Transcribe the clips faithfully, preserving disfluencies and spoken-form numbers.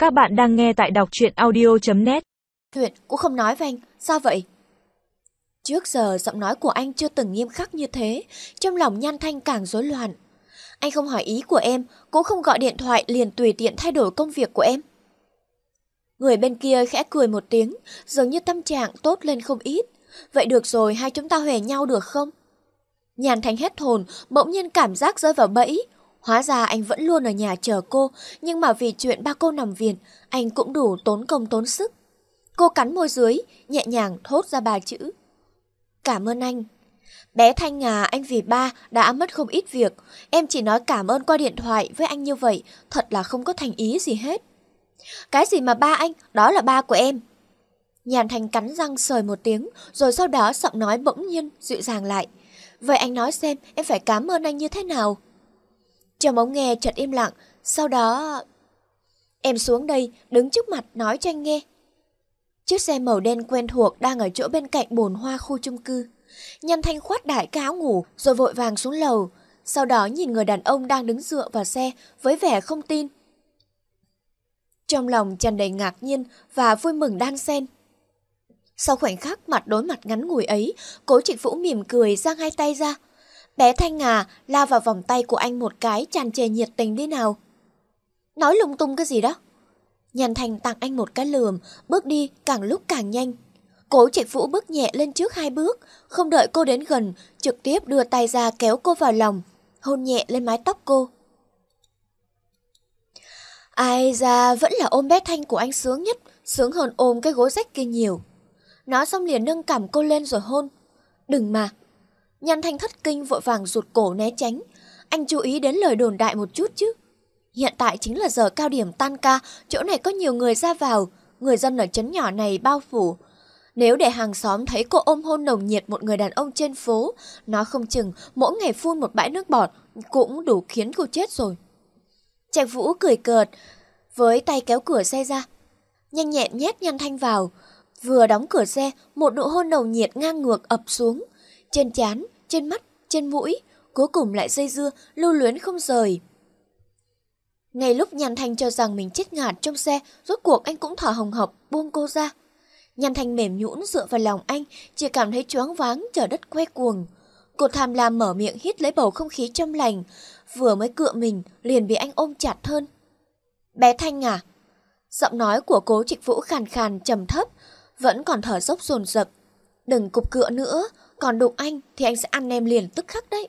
Các bạn đang nghe tại đọc truyện audio chấm net. Chuyện cũng không nói với anh, sao vậy? Trước giờ giọng nói của anh chưa từng nghiêm khắc như thế, trong lòng Nhan Thanh càng rối loạn. Anh không hỏi ý của em, cũng không gọi điện thoại liền tùy tiện thay đổi công việc của em. Người bên kia khẽ cười một tiếng, dường như tâm trạng tốt lên không ít. Vậy được rồi, hai chúng ta huề nhau được không? Nhan Thanh hết hồn, bỗng nhiên cảm giác rơi vào bẫy. Hóa ra anh vẫn luôn ở nhà chờ cô, nhưng mà vì chuyện ba cô nằm viện, anh cũng đủ tốn công tốn sức. Cô cắn môi dưới, nhẹ nhàng thốt ra ba chữ. Cảm ơn anh. Bé Thanh à, anh vì ba đã mất không ít việc. Em chỉ nói cảm ơn qua điện thoại với anh như vậy, thật là không có thành ý gì hết. Cái gì mà ba anh, đó là ba của em. Nhàn Thanh cắn răng sời một tiếng, rồi sau đó giọng nói bỗng nhiên dịu dàng lại. Vậy anh nói xem em phải cảm ơn anh như thế nào? Trong ống nghe chợt im lặng, sau đó... Em xuống đây, đứng trước mặt nói cho anh nghe. Chiếc xe màu đen quen thuộc đang ở chỗ bên cạnh bồn hoa khu chung cư. Nhan Thanh khoác đại cái áo ngủ rồi vội vàng xuống lầu. Sau đó nhìn người đàn ông đang đứng dựa vào xe với vẻ không tin. Trong lòng tràn đầy ngạc nhiên và vui mừng đan xen. Sau khoảnh khắc mặt đối mặt ngắn ngủi ấy, Cố Trịnh Vũ mỉm cười giang hai tay ra. Bé Thanh à, lao vào vòng tay của anh một cái tràn trề nhiệt tình đi nào. Nói lung tung cái gì đó? Nhan Thanh tặng anh một cái lườm, bước đi càng lúc càng nhanh. Cố Trịnh Vũ bước nhẹ lên trước hai bước, không đợi cô đến gần, trực tiếp đưa tay ra kéo cô vào lòng, hôn nhẹ lên mái tóc cô. Ai ra vẫn là ôm bé Thanh của anh sướng nhất, sướng hơn ôm cái gối rách kia nhiều. Nói xong liền nâng cằm cô lên rồi hôn. Đừng mà. Nhan Thanh thất kinh vội vàng rụt cổ né tránh. Anh chú ý đến lời đồn đại một chút chứ. Hiện tại chính là giờ cao điểm tan ca, chỗ này có nhiều người ra vào, người dân ở trấn nhỏ này bao phủ. Nếu để hàng xóm thấy cô ôm hôn nồng nhiệt một người đàn ông trên phố, nó không chừng mỗi ngày phun một bãi nước bọt cũng đủ khiến cô chết rồi. Trạch Vũ cười cợt, với tay kéo cửa xe ra. Nhanh nhẹn nhét Nhan Thanh vào. Vừa đóng cửa xe, một nụ hôn nồng nhiệt ngang ngược ập xuống. Trên trán, trên mắt, trên mũi, cuối cùng lại dây dưa, lưu luyến không rời. Ngay lúc Nhan Thanh cho rằng mình chết ngạt trong xe, rốt cuộc anh cũng thở hồng hộc buông cô ra. Nhan Thanh mềm nhũn dựa vào lòng anh, chỉ cảm thấy choáng váng trời đất quay cuồng. Cô tham lam mở miệng hít lấy bầu không khí trong lành, vừa mới cựa mình liền bị anh ôm chặt hơn. Bé Thanh à? Giọng nói của Cố Trịnh Vũ khàn khàn trầm thấp, vẫn còn thở dốc dồn dập. Đừng cục cựa nữa, còn đụng anh thì anh sẽ ăn em liền tức khắc đấy.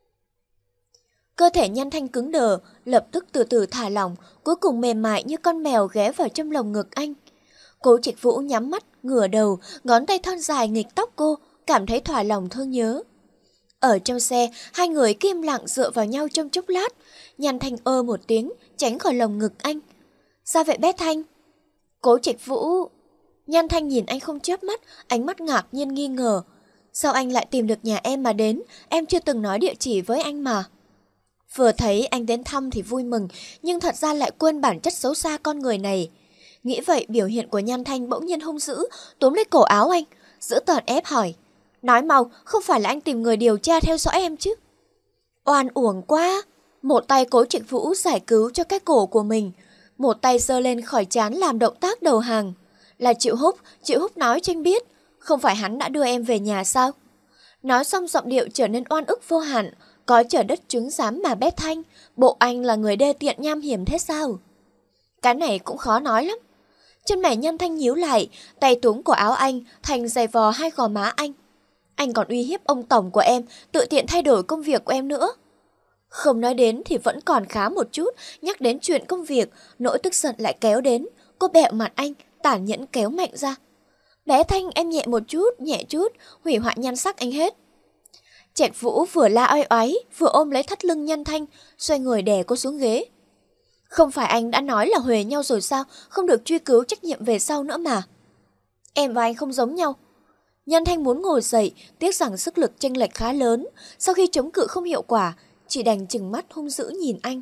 Cơ thể Nhan Thanh cứng đờ, lập tức từ từ thả lỏng, cuối cùng mềm mại như con mèo ghé vào trong lồng ngực anh. Cố Trịnh Vũ nhắm mắt, ngửa đầu, ngón tay thon dài nghịch tóc cô, cảm thấy thỏa lòng thương nhớ. Ở trong xe, hai người im lặng dựa vào nhau trong chốc lát. Nhan Thanh ơ một tiếng, tránh khỏi lồng ngực anh. Sao vậy bé Thanh? Cố Trịnh Vũ... Nhan Thanh nhìn anh không chớp mắt, ánh mắt ngạc nhiên nghi ngờ. Sao anh lại tìm được nhà em mà đến? Em chưa từng nói địa chỉ với anh mà. Vừa thấy anh đến thăm thì vui mừng, nhưng thật ra lại quên bản chất xấu xa con người này. Nghĩ vậy biểu hiện của Nhan Thanh bỗng nhiên hung dữ, túm lấy cổ áo anh, giữ tợn ép hỏi. Nói mau, không phải là anh tìm người điều tra theo dõi em chứ? Oan uổng quá. Một tay Cố Trịnh Vũ giải cứu cho cái cổ của mình, một tay giơ lên khỏi trán làm động tác đầu hàng. Là Triệu Húc, Triệu Húc nói cho anh biết, không phải hắn đã đưa em về nhà sao? Nói xong giọng điệu trở nên oan ức vô hạn, có trời đất chứng giám mà bé Thanh, bộ anh là người đê tiện nham hiểm thế sao? Cái này cũng khó nói lắm. Chân mày Nhan Thanh nhíu lại, tay túm của áo anh, thành giày vò hai gò má anh. Anh còn uy hiếp ông tổng của em, tự tiện thay đổi công việc của em nữa. Không nói đến thì vẫn còn khá một chút, nhắc đến chuyện công việc, nỗi tức giận lại kéo đến. Cô bẹo mặt anh, tàn nhẫn kéo mạnh ra. Bé Thanh em nhẹ một chút, nhẹ chút, hủy hoại nhan sắc anh hết. Trạch Vũ vừa la oai oái, vừa ôm lấy thắt lưng Nhan Thanh, xoay người đè cô xuống ghế. Không phải anh đã nói là huề nhau rồi sao, không được truy cứu trách nhiệm về sau nữa mà. Em và anh không giống nhau. Nhan Thanh muốn ngồi dậy, tiếc rằng sức lực chênh lệch khá lớn, sau khi chống cự không hiệu quả, chỉ đành trừng mắt hung dữ nhìn anh.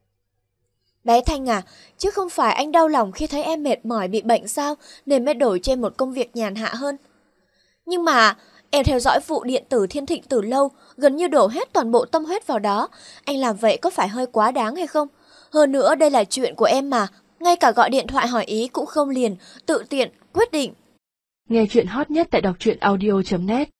Bé Thanh à, chứ không phải anh đau lòng khi thấy em mệt mỏi bị bệnh sao, nên mới đổi cho em một công việc nhàn hạ hơn. Nhưng mà em theo dõi vụ điện tử Thiên Thịnh từ lâu, gần như đổ hết toàn bộ tâm huyết vào đó. Anh làm vậy có phải hơi quá đáng hay không? Hơn nữa đây là chuyện của em mà, ngay cả gọi điện thoại hỏi ý cũng không liền, tự tiện, quyết định. Nghe chuyện hot nhất tại đọc truyện audio chấm net